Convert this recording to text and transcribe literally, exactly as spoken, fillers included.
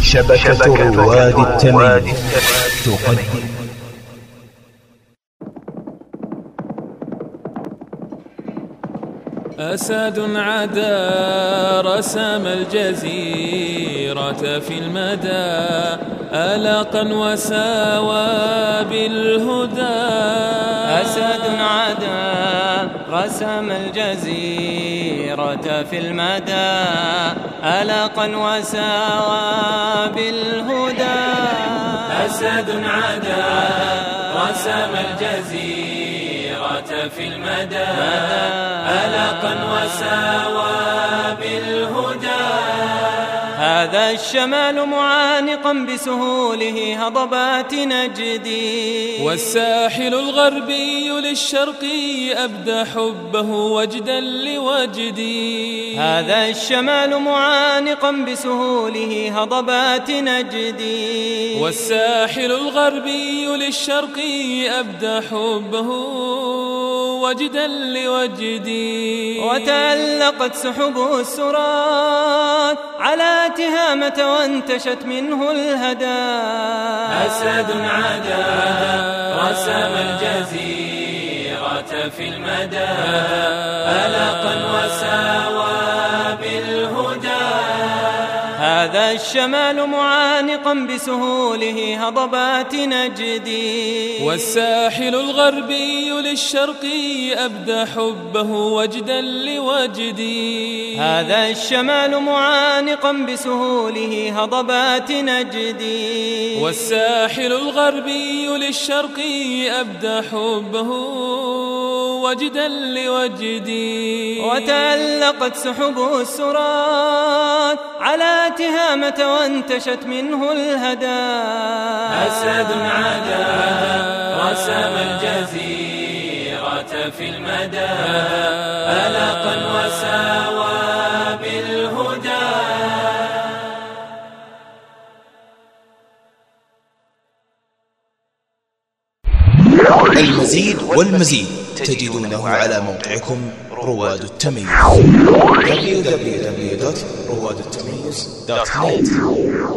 شبكة رواد التمييز تقدم. أسد عدا رسم الجزيرة في المدى ألقا وساوى بالهدى. أسد عدا رسم الجزيرة في المدى ألقا وساوى بالهدى. أسد عدا رسم الجزيرة في المدى ألقا وساوى بالهدى. هذا الشمال معانقا بسهوله هضبات نجدي، والساحل الغربي للشرقي أبدى حبه وجدا لوجدي. هذا الشمال معانقا بسهوله هضبات نجدي، والساحل الغربي للشرقي أبدى حبه وجدا لوجدي. وتألقت سحب السرات على تهامة وانتشت منه الهدى. أسد عدا رسم الجزيرة في المدى ألقا وساوى بالهدى. هذا الشمال معانقا بسهوله هضبات نجدي، والساحل الغربي للشرقي أبدى حبه وجدا لوجدي. هذا الشمال معانقا بسهوله هضبات نجدي، والساحل الغربي للشرقي أبدى حبه وجدا لوجدي. وتألقت سحب السرات على تهامة وانتشت منه الهدى. أسد عدا رسم الجزيرة في المدى ألقا وساوى بالهدى. المزيد والمزيد تجدونه على موقعكم رواد التمييز دبليو دبليو دبليو دوت رواد التمييز دوت نت.